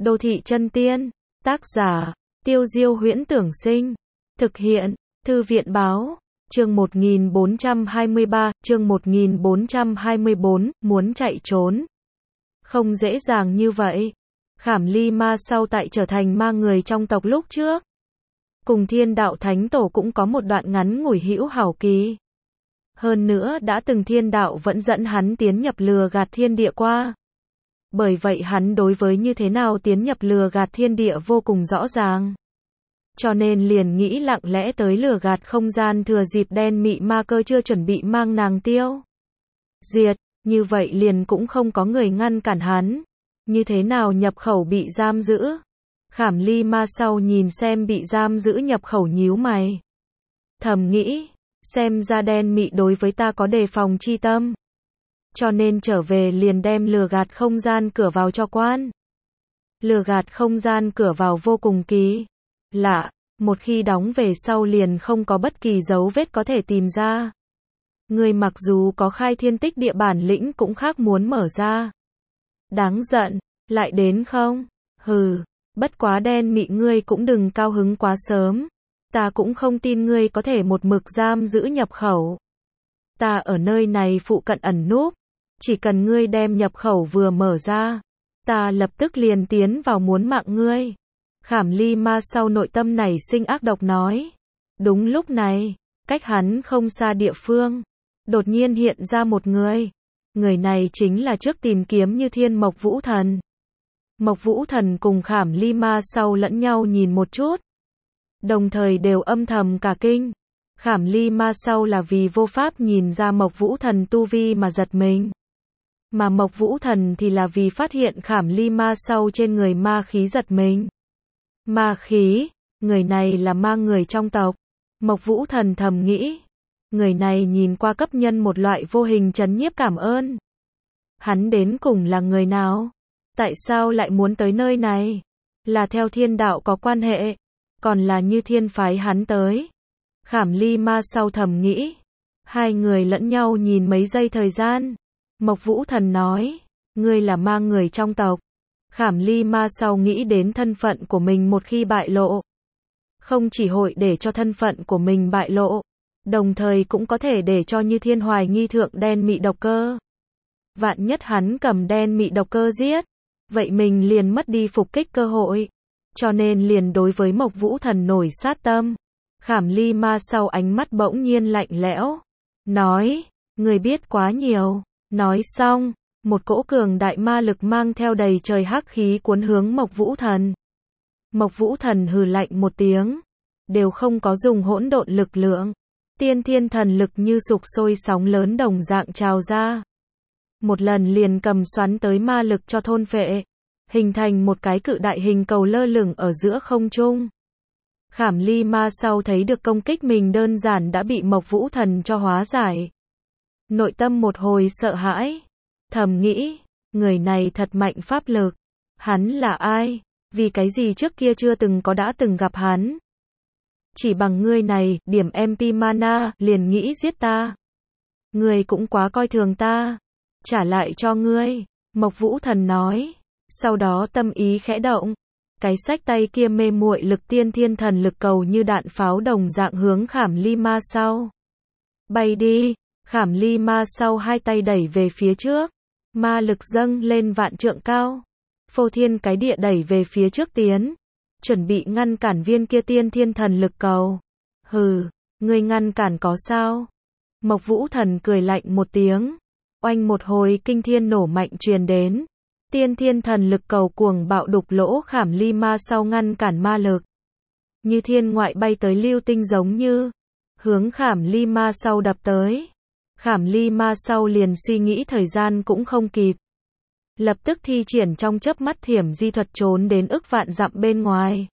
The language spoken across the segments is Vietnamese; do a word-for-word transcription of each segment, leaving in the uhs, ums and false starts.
Đô thị chân tiên. Tác giả, Tiêu Diêu Huyễn Tưởng Sinh. Thực hiện, Thư viện Báo. Chương một nghìn bốn trăm hai mươi ba, chương một nghìn bốn trăm hai mươi bốn, muốn chạy trốn. Không dễ dàng như vậy. Khảm Ly Ma sau tại trở thành ma người trong tộc lúc trước. Cùng Thiên Đạo Thánh Tổ cũng có một đoạn ngắn ngủi hữu hảo kỳ. Hơn nữa đã từng Thiên Đạo vẫn dẫn hắn tiến nhập lừa gạt thiên địa qua. Bởi vậy hắn đối với như thế nào tiến nhập lừa gạt thiên địa vô cùng rõ ràng. Cho nên liền nghĩ lặng lẽ tới lừa gạt không gian thừa dịp đen mị ma cơ chưa chuẩn bị mang nàng tiêu diệt, như vậy liền cũng không có người ngăn cản hắn. Như thế nào nhập khẩu bị giam giữ? Khảm Ly Ma sau nhìn xem bị giam giữ nhập khẩu nhíu mày. Thầm nghĩ, xem ra đen mị đối với ta có đề phòng chi tâm. Cho nên trở về liền đem lừa gạt không gian cửa vào cho quan. Lừa gạt không gian cửa vào vô cùng kỳ lạ, một khi đóng về sau liền không có bất kỳ dấu vết có thể tìm ra. Người mặc dù có khai thiên tích địa bản lĩnh cũng khác muốn mở ra. Đáng giận, lại đến không? Hừ, bất quá đen mị ngươi cũng đừng cao hứng quá sớm. Ta cũng không tin ngươi có thể một mực giam giữ nhập khẩu. Ta ở nơi này phụ cận ẩn núp. Chỉ cần ngươi đem nhập khẩu vừa mở ra, ta lập tức liền tiến vào muốn mạng ngươi. Khảm Ly Ma sau nội tâm này sinh ác độc nói. Đúng lúc này, cách hắn không xa địa phương, đột nhiên hiện ra một người. Người này chính là trước tìm kiếm Như Thiên Mộc Vũ Thần. Mộc Vũ Thần cùng Khảm Ly Ma sau lẫn nhau nhìn một chút, đồng thời đều âm thầm cả kinh. Khảm Ly Ma sau là vì vô pháp nhìn ra Mộc Vũ Thần tu vi mà giật mình. Mà Mộc Vũ Thần thì là vì phát hiện Khảm Ly Ma sau trên người ma khí giật mình. Ma khí, người này là ma người trong tộc. Mộc Vũ Thần thầm nghĩ, người này nhìn qua cấp nhân một loại vô hình trấn nhiếp cảm ơn. Hắn đến cùng là người nào? Tại sao lại muốn tới nơi này? Là theo Thiên Đạo có quan hệ, còn là Như Thiên phái hắn tới? Khảm Ly Ma sau thầm nghĩ. Hai người lẫn nhau nhìn mấy giây thời gian. Mộc Vũ Thần nói, ngươi là ma người trong tộc. Khảm Ly Ma sau nghĩ đến thân phận của mình một khi bại lộ. Không chỉ hội để cho thân phận của mình bại lộ, đồng thời cũng có thể để cho Như Thiên hoài nghi thượng đen mị độc cơ. Vạn nhất hắn cầm đen mị độc cơ giết, vậy mình liền mất đi phục kích cơ hội. Cho nên liền đối với Mộc Vũ Thần nổi sát tâm. Khảm Ly Ma sau ánh mắt bỗng nhiên lạnh lẽo. Nói, người biết quá nhiều. Nói xong, một cỗ cường đại ma lực mang theo đầy trời hắc khí cuốn hướng Mộc Vũ Thần. Mộc Vũ Thần hừ lạnh một tiếng. Đều không có dùng hỗn độn lực lượng. Tiên thiên thần lực như sục sôi sóng lớn đồng dạng trào ra. Một lần liền cầm xoắn tới ma lực cho thôn phệ. Hình thành một cái cự đại hình cầu lơ lửng ở giữa không trung. Khảm Ly Ma sau thấy được công kích mình đơn giản đã bị Mộc Vũ Thần cho hóa giải. Nội tâm một hồi sợ hãi. Thầm nghĩ, người này thật mạnh pháp lực. Hắn là ai? Vì cái gì trước kia chưa từng có đã từng gặp hắn? Chỉ bằng ngươi này, điểm em pê mana, liền nghĩ giết ta. Ngươi cũng quá coi thường ta. Trả lại cho ngươi. Mộc Vũ Thần nói. Sau đó tâm ý khẽ động. Cái xách tay kia mê muội lực tiên thiên thần lực cầu như đạn pháo đồng dạng hướng Khảm Ly Ma sau. Bay đi. Khảm Ly Ma sau hai tay đẩy về phía trước. Ma lực dâng lên vạn trượng cao. Phô thiên cái địa đẩy về phía trước tiến. Chuẩn bị ngăn cản viên kia tiên thiên thần lực cầu. Hừ, ngươi ngăn cản có sao? Mộc Vũ Thần cười lạnh một tiếng. Oanh một hồi kinh thiên nổ mạnh truyền đến. Tiên thiên thần lực cầu cuồng bạo đục lỗ Khảm Ly Ma sau ngăn cản ma lực. Như thiên ngoại bay tới lưu tinh giống như. Hướng Khảm Ly Ma sau đập tới. Khảm Ly Ma sau liền suy nghĩ thời gian cũng không kịp. Lập tức thi triển trong chớp mắt thiểm di thuật trốn đến ức vạn dặm bên ngoài.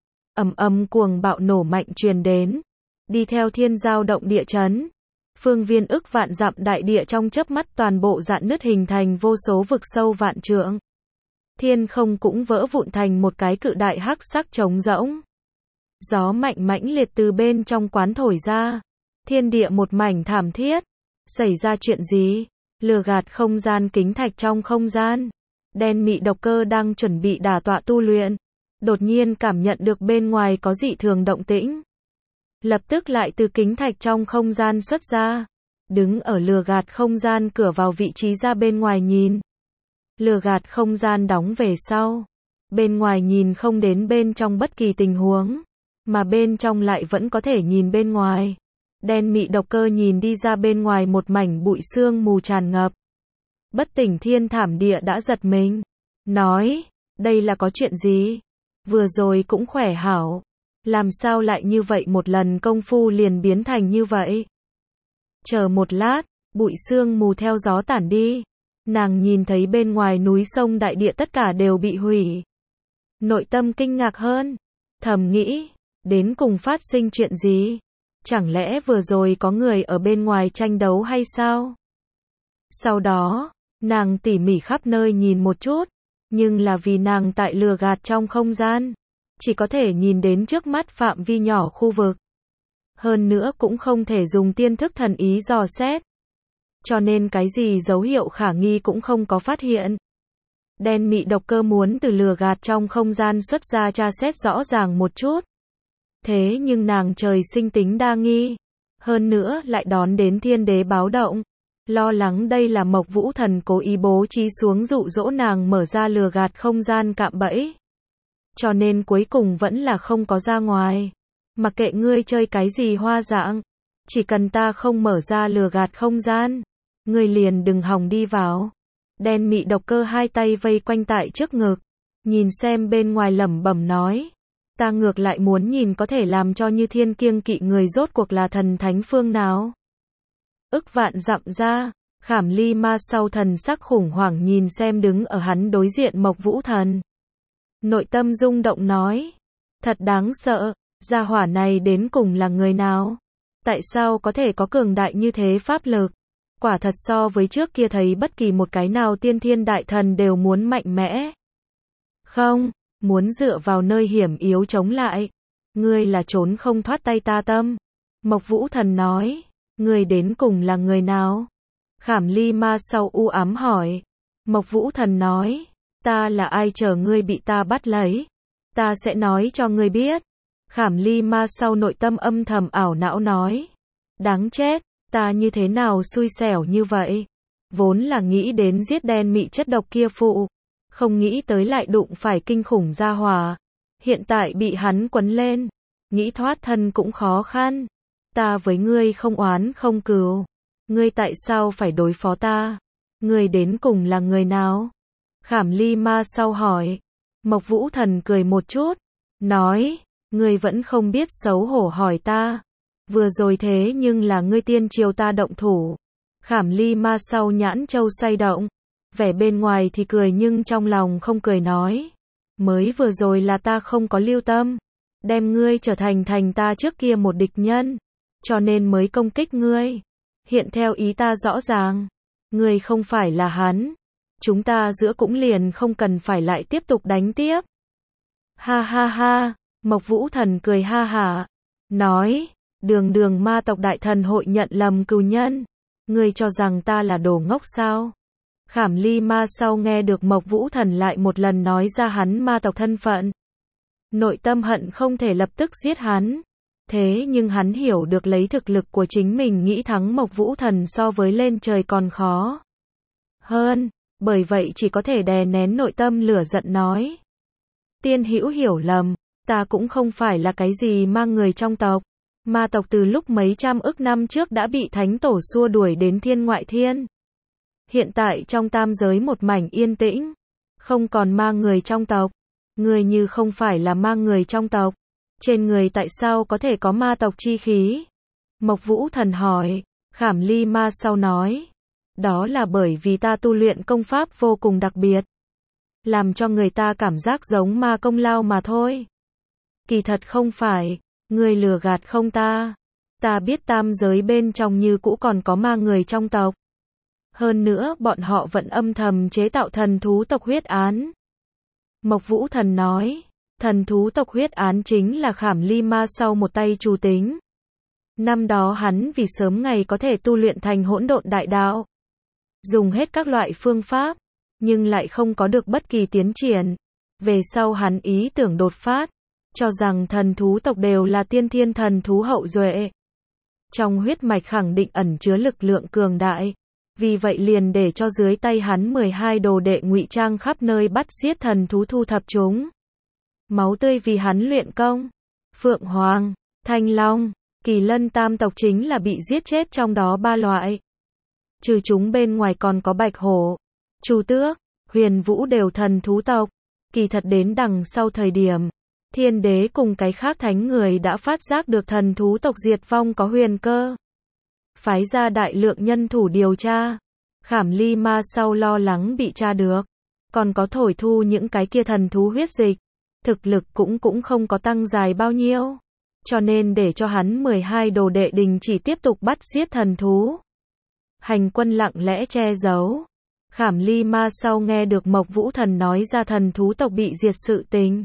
Ầm ầm cuồng bạo nổ mạnh truyền đến. Đi theo thiên giao động địa chấn. Phương viên ức vạn dặm đại địa trong chớp mắt toàn bộ rạn nứt hình thành vô số vực sâu vạn trượng. Thiên không cũng vỡ vụn thành một cái cự đại hắc sắc trống rỗng. Gió mạnh mãnh liệt từ bên trong quán thổi ra. Thiên địa một mảnh thảm thiết. Xảy ra chuyện gì? Lừa gạt không gian kính thạch trong không gian. Đen mị độc cơ đang chuẩn bị đả tọa tu luyện, đột nhiên cảm nhận được bên ngoài có dị thường động tĩnh. Lập tức lại từ kính thạch trong không gian xuất ra, đứng ở lừa gạt không gian cửa vào vị trí ra bên ngoài nhìn. Lừa gạt không gian đóng về sau, bên ngoài nhìn không đến bên trong bất kỳ tình huống, mà bên trong lại vẫn có thể nhìn bên ngoài. Đen mị độc cơ nhìn đi ra bên ngoài một mảnh bụi sương mù tràn ngập. Bất tỉnh thiên thảm địa đã giật mình, nói, đây là có chuyện gì? Vừa rồi cũng khỏe hảo, làm sao lại như vậy một lần công phu liền biến thành như vậy? Chờ một lát, bụi sương mù theo gió tản đi, nàng nhìn thấy bên ngoài núi sông đại địa tất cả đều bị hủy. Nội tâm kinh ngạc hơn, thầm nghĩ, đến cùng phát sinh chuyện gì? Chẳng lẽ vừa rồi có người ở bên ngoài tranh đấu hay sao? Sau đó, nàng tỉ mỉ khắp nơi nhìn một chút, nhưng là vì nàng tại lừa gạt trong không gian, chỉ có thể nhìn đến trước mắt phạm vi nhỏ khu vực. Hơn nữa cũng không thể dùng tiên thức thần ý dò xét. Cho nên cái gì dấu hiệu khả nghi cũng không có phát hiện. Đen mị độc cơ muốn từ lừa gạt trong không gian xuất ra tra xét rõ ràng một chút. Thế nhưng nàng trời sinh tính đa nghi. Hơn nữa lại đón đến thiên đế báo động. Lo lắng đây là Mộc Vũ Thần cố ý bố trí xuống dụ dỗ nàng mở ra lừa gạt không gian cạm bẫy. Cho nên cuối cùng vẫn là không có ra ngoài. Mặc kệ ngươi chơi cái gì hoa dạng, chỉ cần ta không mở ra lừa gạt không gian, ngươi liền đừng hòng đi vào. Đen mị độc cơ hai tay vây quanh tại trước ngực, nhìn xem bên ngoài lẩm bẩm nói, ta ngược lại muốn nhìn có thể làm cho Như Thiên kiêng kỵ người rốt cuộc là thần thánh phương nào. Ức vạn dặm ra, Khảm Ly Ma sau thần sắc khủng hoảng nhìn xem đứng ở hắn đối diện Mộc Vũ Thần. Nội tâm rung động nói, thật đáng sợ, gia hỏa này đến cùng là người nào? Tại sao có thể có cường đại như thế pháp lực? Quả thật so với trước kia thấy bất kỳ một cái nào tiên thiên đại thần đều muốn mạnh mẽ. Không, muốn dựa vào nơi hiểm yếu chống lại. Ngươi là trốn không thoát tay ta tâm. Mộc Vũ Thần nói, ngươi đến cùng là người nào? Khảm Ly Ma sau u ám hỏi. Mộc Vũ Thần nói, ta là ai chờ ngươi bị ta bắt lấy? Ta sẽ nói cho ngươi biết. Khảm Ly Ma sau nội tâm âm thầm ảo não nói, đáng chết, ta như thế nào xui xẻo như vậy? Vốn là nghĩ đến giết đen mị chất độc kia phụ, không nghĩ tới lại đụng phải kinh khủng gia hỏa. Hiện tại bị hắn quấn lên, nghĩ thoát thân cũng khó khăn. Ta với ngươi không oán không cừu, ngươi tại sao phải đối phó ta? Ngươi đến cùng là người nào? Khảm Ly Ma sau hỏi. Mộc Vũ Thần cười một chút, nói, ngươi vẫn không biết xấu hổ hỏi ta. Vừa rồi thế nhưng là ngươi tiên triều ta động thủ. Khảm Ly Ma sau nhãn châu xoay động, vẻ bên ngoài thì cười nhưng trong lòng không cười nói, mới vừa rồi là ta không có lưu tâm, đem ngươi trở thành thành ta trước kia một địch nhân, cho nên mới công kích ngươi. Hiện theo ý ta rõ ràng, ngươi không phải là hắn, chúng ta giữa cũng liền không cần phải lại tiếp tục đánh tiếp. Ha ha ha, Mộc Vũ Thần cười ha hả, nói, đường đường ma tộc đại thần hội nhận lầm cừu nhân, ngươi cho rằng ta là đồ ngốc sao? Khảm Ly Ma sau nghe được Mộc Vũ Thần lại một lần nói ra hắn ma tộc thân phận, nội tâm hận không thể lập tức giết hắn. Thế nhưng hắn hiểu được lấy thực lực của chính mình nghĩ thắng Mộc Vũ Thần so với lên trời còn khó hơn, bởi vậy chỉ có thể đè nén nội tâm lửa giận nói, tiên hữu hiểu lầm, ta cũng không phải là cái gì mang người trong tộc. Ma tộc từ lúc mấy trăm ức năm trước đã bị thánh tổ xua đuổi đến thiên ngoại thiên. Hiện tại trong tam giới một mảnh yên tĩnh, không còn mang người trong tộc. Người như không phải là mang người trong tộc, trên người tại sao có thể có ma tộc chi khí? Mộc Vũ Thần hỏi. Khảm Ly Ma sau nói, đó là bởi vì ta tu luyện công pháp vô cùng đặc biệt, làm cho người ta cảm giác giống ma công lao mà thôi. Kỳ thật không phải, ngươi lừa gạt không ta. Ta biết tam giới bên trong như cũ còn có ma người trong tộc. Hơn nữa bọn họ vẫn âm thầm chế tạo thần thú tộc huyết án. Mộc Vũ Thần nói, thần thú tộc huyết án chính là Khảm Ly Ma sau một tay chủ tính. Năm đó hắn vì sớm ngày có thể tu luyện thành hỗn độn đại đạo, dùng hết các loại phương pháp, nhưng lại không có được bất kỳ tiến triển. Về sau hắn ý tưởng đột phát, cho rằng thần thú tộc đều là tiên thiên thần thú hậu duệ. Trong huyết mạch khẳng định ẩn chứa lực lượng cường đại, vì vậy liền để cho dưới tay hắn mười hai đồ đệ ngụy trang khắp nơi bắt giết thần thú thu thập chúng. Máu tươi vì hắn luyện công. Phượng Hoàng, Thanh Long, Kỳ Lân tam tộc chính là bị giết chết trong đó ba loại. Trừ chúng bên ngoài còn có Bạch Hổ, Chu Tước, Huyền Vũ đều thần thú tộc. Kỳ thật đến đằng sau thời điểm, Thiên Đế cùng cái khác thánh người đã phát giác được thần thú tộc diệt vong có huyền cơ. Phái ra đại lượng nhân thủ điều tra. Khảm Ly Ma sau lo lắng bị tra được. Còn có thổi thu những cái kia thần thú huyết dịch. Thực lực cũng cũng không có tăng dài bao nhiêu. Cho nên để cho hắn mười hai đồ đệ đình chỉ tiếp tục bắt giết thần thú. Hành quân lặng lẽ che giấu. Khảm Ly Ma sau nghe được Mộc Vũ Thần nói ra thần thú tộc bị diệt sự tình.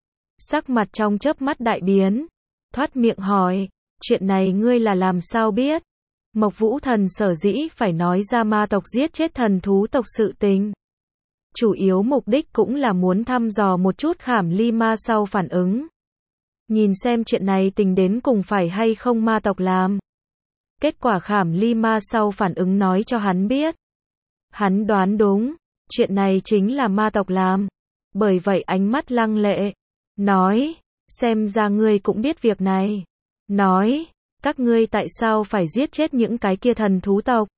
Sắc mặt trong chớp mắt đại biến. Thoát miệng hỏi, chuyện này ngươi là làm sao biết? Mộc Vũ Thần sở dĩ phải nói ra ma tộc giết chết thần thú tộc sự tình. Chủ yếu mục đích cũng là muốn thăm dò một chút Khảm Ly Ma sau phản ứng. Nhìn xem chuyện này tình đến cùng phải hay không ma tộc làm. Kết quả Khảm Ly Ma sau phản ứng nói cho hắn biết. Hắn đoán đúng, chuyện này chính là ma tộc làm. Bởi vậy ánh mắt lăng lệ. Nói, xem ra ngươi cũng biết việc này. Nói, các ngươi tại sao phải giết chết những cái kia thần thú tộc?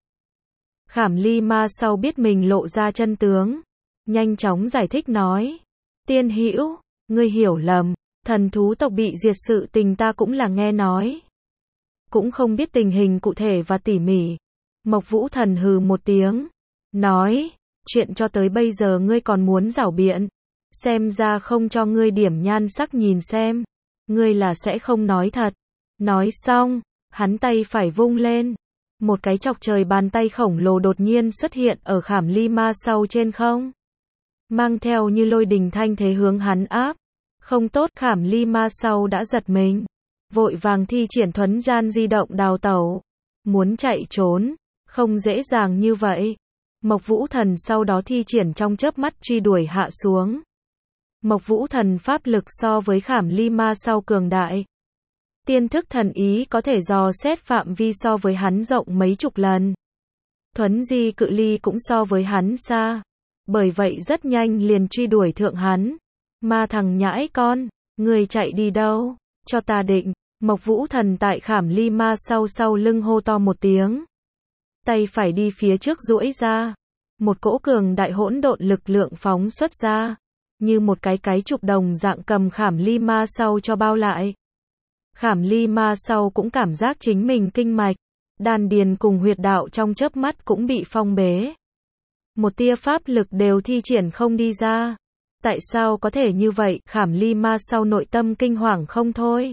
Khảm Ly Ma sau biết mình lộ ra chân tướng. Nhanh chóng giải thích nói. Tiên hữu, ngươi hiểu lầm. Thần thú tộc bị diệt sự tình ta cũng là nghe nói. Cũng không biết tình hình cụ thể và tỉ mỉ. Mộc Vũ Thần hừ một tiếng. Nói, chuyện cho tới bây giờ ngươi còn muốn giảo biện. Xem ra không cho ngươi điểm nhan sắc nhìn xem. Ngươi là sẽ không nói thật. Nói xong, hắn tay phải vung lên. Một cái chọc trời bàn tay khổng lồ đột nhiên xuất hiện ở Khảm Ly Ma sau trên không. Mang theo như lôi đình thanh thế hướng hắn áp. Không tốt, Khảm Ly Ma sau đã giật mình. Vội vàng thi triển thuấn gian di động đào tẩu. Muốn chạy trốn, không dễ dàng như vậy. Mộc Vũ Thần sau đó thi triển trong chớp mắt truy đuổi hạ xuống. Mộc Vũ Thần pháp lực so với Khảm Ly Ma sau cường đại. Tiên thức thần ý có thể dò xét phạm vi so với hắn rộng mấy chục lần. Thuấn di cự ly cũng so với hắn xa. Bởi vậy rất nhanh liền truy đuổi thượng hắn. Ma thằng nhãi con, người chạy đi đâu? Cho ta định. Mộc Vũ Thần tại Khảm Ly Ma sau sau lưng hô to một tiếng. Tay phải đi phía trước duỗi ra. Một cỗ cường đại hỗn độn lực lượng phóng xuất ra. Như một cái cái trục đồng dạng cầm Khảm Ly Ma sau cho bao lại. Khảm Ly Ma sau cũng cảm giác chính mình kinh mạch, đan điền cùng huyệt đạo trong chớp mắt cũng bị phong bế. Một tia pháp lực đều thi triển không đi ra. Tại sao có thể như vậy? Khảm Ly Ma sau nội tâm kinh hoàng không thôi.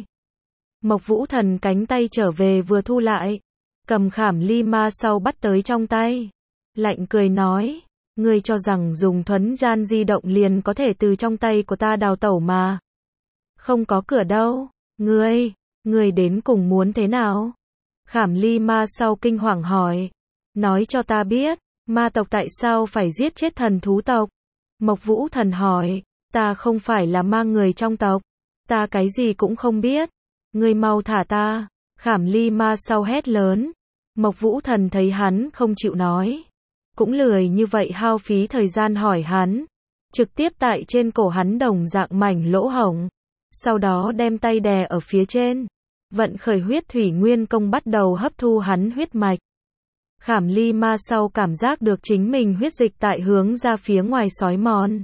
Mộc Vũ Thần cánh tay trở về vừa thu lại, cầm Khảm Ly Ma sau bắt tới trong tay. Lạnh cười nói, ngươi cho rằng dùng thuấn gian di động liền có thể từ trong tay của ta đào tẩu mà. Không có cửa đâu. Ngươi, ngươi đến cùng muốn thế nào? Khảm Ly Ma sau kinh hoàng hỏi. Nói cho ta biết, ma tộc tại sao phải giết chết thần thú tộc? Mộc Vũ Thần hỏi, ta không phải là ma người trong tộc. Ta cái gì cũng không biết. Ngươi mau thả ta. Khảm Ly Ma sau hét lớn. Mộc Vũ Thần thấy hắn không chịu nói. Cũng lười như vậy hao phí thời gian hỏi hắn. Trực tiếp tại trên cổ hắn đồng dạng mảnh lỗ hổng. Sau đó đem tay đè ở phía trên. Vận khởi huyết thủy nguyên công bắt đầu hấp thu hắn huyết mạch. Khảm Ly Ma sau cảm giác được chính mình huyết dịch tại hướng ra phía ngoài xói mòn.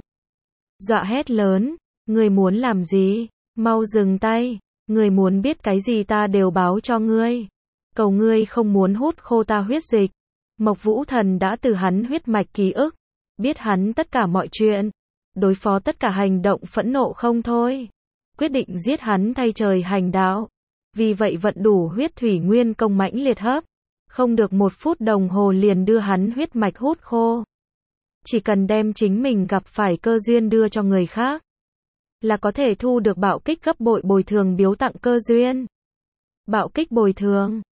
Dọa hét lớn, ngươi muốn làm gì? Mau dừng tay, ngươi muốn biết cái gì ta đều báo cho ngươi. Cầu ngươi không muốn hút khô ta huyết dịch. Mộc Vũ Thần đã từ hắn huyết mạch ký ức, biết hắn tất cả mọi chuyện, đối phó tất cả hành động phẫn nộ không thôi. Quyết định giết hắn thay trời hành đạo. Vì vậy vận đủ huyết thủy nguyên công mãnh liệt hấp. Không được một phút đồng hồ liền đưa hắn huyết mạch hút khô. Chỉ cần đem chính mình gặp phải cơ duyên đưa cho người khác, là có thể thu được bạo kích gấp bội bồi thường biếu tặng cơ duyên. Bạo kích bồi thường.